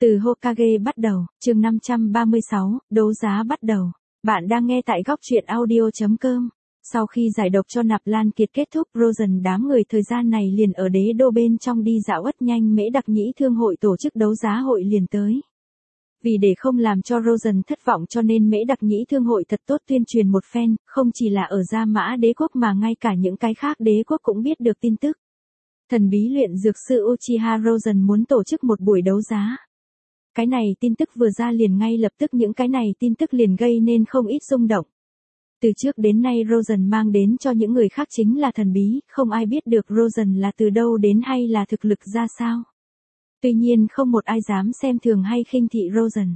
Từ Hokage bắt đầu, chương 536, đấu giá bắt đầu. Bạn đang nghe tại góc truyện audio.com. Sau khi giải độc cho Nạp Lan Kiệt kết thúc, Rosen đám người thời gian này liền ở đế đô bên trong đi dạo ất nhanh Mễ Đặc Nhĩ Thương hội tổ chức đấu giá hội liền tới. Vì để không làm cho Rosen thất vọng cho nên Mễ Đặc Nhĩ Thương hội thật tốt tuyên truyền một phen, không chỉ là ở Gia Mã đế quốc mà ngay cả những cái khác đế quốc cũng biết được tin tức. Thần bí luyện dược sư Uchiha Rosen muốn tổ chức một buổi đấu giá. Cái này tin tức vừa ra liền ngay lập tức những cái này tin tức liền gây nên không ít rung động. Từ trước đến nay Rosen mang đến cho những người khác chính là thần bí, không ai biết được Rosen là từ đâu đến hay là thực lực ra sao. Tuy nhiên không một ai dám xem thường hay khinh thị Rosen.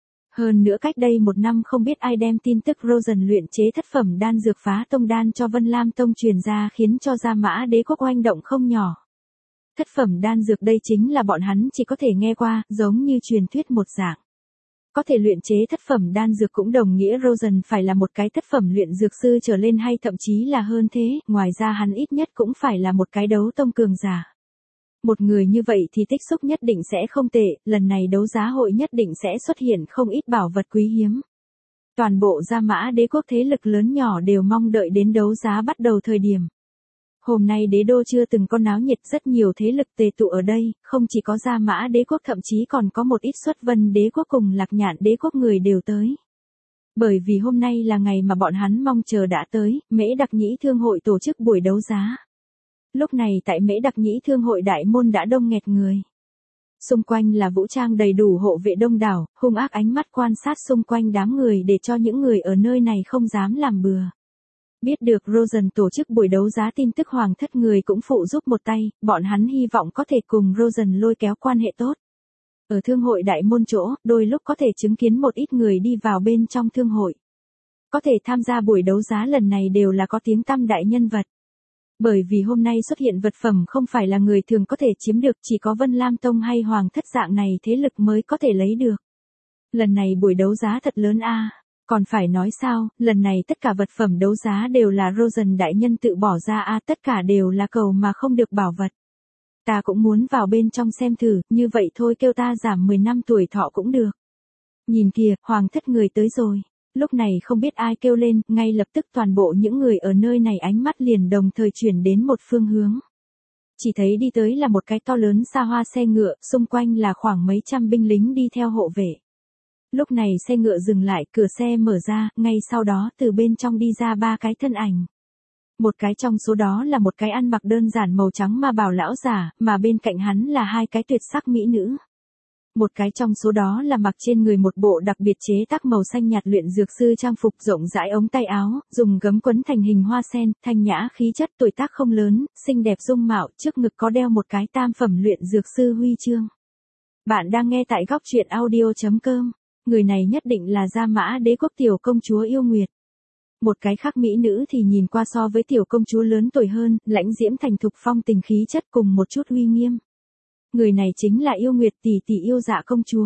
Hơn nữa cách đây một năm không biết ai đem tin tức Rosen luyện chế thất phẩm đan dược phá tông đan cho Vân Lam Tông truyền ra khiến cho Gia Mã đế quốc oanh động không nhỏ. Thất phẩm đan dược đây chính là bọn hắn chỉ có thể nghe qua, giống như truyền thuyết một dạng. Có thể luyện chế thất phẩm đan dược cũng đồng nghĩa Rosen phải là một cái thất phẩm luyện dược sư trở lên hay thậm chí là hơn thế, ngoài ra hắn ít nhất cũng phải là một cái đấu tông cường giả. Một người như vậy thì tích xúc nhất định sẽ không tệ, lần này đấu giá hội nhất định sẽ xuất hiện không ít bảo vật quý hiếm. Toàn bộ Gia Mã đế quốc thế lực lớn nhỏ đều mong đợi đến đấu giá bắt đầu thời điểm. Hôm nay đế đô chưa từng có náo nhiệt, rất nhiều thế lực tề tụ ở đây, không chỉ có Gia Mã đế quốc thậm chí còn có một ít Xuất Vân đế quốc cùng Lạc Nhạn đế quốc người đều tới. Bởi vì hôm nay là ngày mà bọn hắn mong chờ đã tới, Mễ Đặc Nhĩ Thương hội tổ chức buổi đấu giá. Lúc này tại Mễ Đặc Nhĩ Thương hội đại môn đã đông nghẹt người. Xung quanh là vũ trang đầy đủ hộ vệ đông đảo, hung ác ánh mắt quan sát xung quanh đám người để cho những người ở nơi này không dám làm bừa. Biết được Rosen tổ chức buổi đấu giá tin tức hoàng thất người cũng phụ giúp một tay, bọn hắn hy vọng có thể cùng Rosen lôi kéo quan hệ tốt. Ở thương hội đại môn chỗ, đôi lúc có thể chứng kiến một ít người đi vào bên trong thương hội. Có thể tham gia buổi đấu giá lần này đều là có tiếng tăm đại nhân vật. Bởi vì hôm nay xuất hiện vật phẩm không phải là người thường có thể chiếm được, chỉ có Vân Lam Tông hay hoàng thất dạng này thế lực mới có thể lấy được. Lần này buổi đấu giá thật lớn a. Còn phải nói sao, lần này tất cả vật phẩm đấu giá đều là Rosen đại nhân tự bỏ ra a, tất cả đều là cầu mà không được bảo vật. Ta cũng muốn vào bên trong xem thử, như vậy thôi kêu ta giảm 10 năm tuổi thọ cũng được. Nhìn kìa, hoàng thất người tới rồi. Lúc này không biết ai kêu lên, ngay lập tức toàn bộ những người ở nơi này ánh mắt liền đồng thời chuyển đến một phương hướng. Chỉ thấy đi tới là một cái to lớn xa hoa xe ngựa, xung quanh là khoảng mấy trăm binh lính đi theo hộ vệ. Lúc này xe ngựa dừng lại, cửa xe mở ra, ngay sau đó từ bên trong đi ra ba cái thân ảnh. Một cái trong số đó là một cái ăn mặc đơn giản màu trắng ma bào lão giả, mà bên cạnh hắn là hai cái tuyệt sắc mỹ nữ. Một cái trong số đó là mặc trên người một bộ đặc biệt chế tác màu xanh nhạt luyện dược sư trang phục rộng rãi ống tay áo, dùng gấm quấn thành hình hoa sen, thanh nhã khí chất, tuổi tác không lớn, xinh đẹp dung mạo, trước ngực có đeo một cái tam phẩm luyện dược sư huy chương. Bạn đang nghe tại góc truyện audio.com. Người này nhất định là Gia Mã đế quốc tiểu công chúa Yêu Nguyệt. Một cái khác mỹ nữ thì nhìn qua so với tiểu công chúa lớn tuổi hơn, lãnh diễm thành thục phong tình khí chất cùng một chút uy nghiêm. Người này chính là Yêu Nguyệt tỷ tỷ Yêu Dạ công chúa.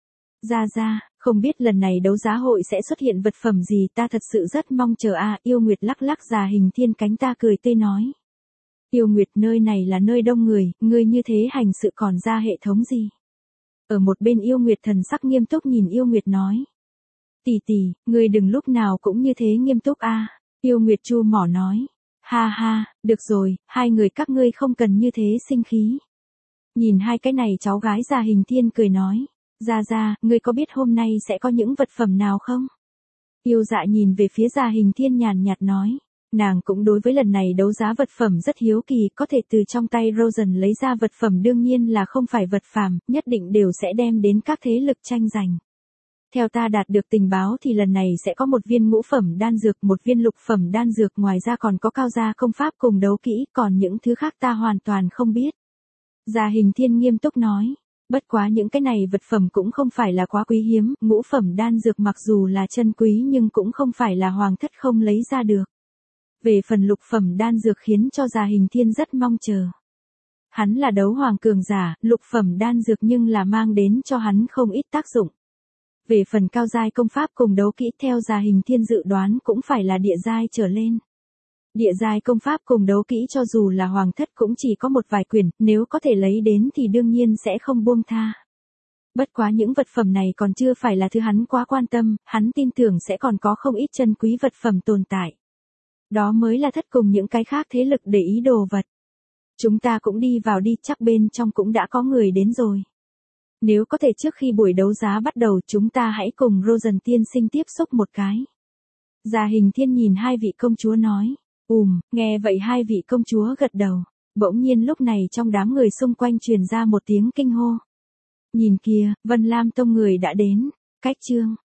Gia, không biết lần này đấu giá hội sẽ xuất hiện vật phẩm gì, ta thật sự rất mong chờ a. Yêu Nguyệt lắc lắc già hình thiên cánh ta cười tươi nói. Yêu Nguyệt, nơi này là nơi đông người, ngươi như thế hành sự còn ra hệ thống gì? Ở một bên Yêu Nguyệt thần sắc nghiêm túc nhìn Yêu Nguyệt nói. Tỷ tỷ, ngươi đừng lúc nào cũng như thế nghiêm túc a. Yêu Nguyệt chu mỏ nói. Ha, được rồi, hai người các ngươi không cần như thế sinh khí. Nhìn hai cái này cháu gái già hình thiên cười nói. Gia, ngươi có biết hôm nay sẽ có những vật phẩm nào không? Yêu Dạ nhìn về phía già hình thiên nhàn nhạt nói. Nàng cũng đối với lần này đấu giá vật phẩm rất hiếu kỳ, có thể từ trong tay Rosen lấy ra vật phẩm đương nhiên là không phải vật phàm, nhất định đều sẽ đem đến các thế lực tranh giành. Theo ta đạt được tình báo thì lần này sẽ có một viên ngũ phẩm đan dược, một viên lục phẩm đan dược, ngoài ra còn có cao gia công pháp cùng đấu kỹ, còn những thứ khác ta hoàn toàn không biết. Gia Hình Thiên nghiêm túc nói. Bất quá những cái này vật phẩm cũng không phải là quá quý hiếm, ngũ phẩm đan dược mặc dù là chân quý nhưng cũng không phải là hoàng thất không lấy ra được. Về phần lục phẩm đan dược khiến cho Gia Hình Thiên rất mong chờ. Hắn là đấu hoàng cường giả, lục phẩm đan dược nhưng là mang đến cho hắn không ít tác dụng. Về phần cao giai công pháp cùng đấu kỹ theo Gia Hình Thiên dự đoán cũng phải là địa giai trở lên. Địa giai công pháp cùng đấu kỹ cho dù là hoàng thất cũng chỉ có một vài quyển, nếu có thể lấy đến thì đương nhiên sẽ không buông tha. Bất quá những vật phẩm này còn chưa phải là thứ hắn quá quan tâm, hắn tin tưởng sẽ còn có không ít chân quý vật phẩm tồn tại. Đó mới là thất cùng những cái khác thế lực để ý đồ vật. Chúng ta cũng đi vào đi, chắc bên trong cũng đã có người đến rồi. Nếu có thể trước khi buổi đấu giá bắt đầu chúng ta hãy cùng Rosen tiên sinh tiếp xúc một cái. Già Hình Thiên nhìn hai vị công chúa nói. Nghe vậy hai vị công chúa gật đầu. Bỗng nhiên lúc này trong đám người xung quanh truyền ra một tiếng kinh hô. Nhìn kìa, Vân Lam Tông người đã đến. Cách chương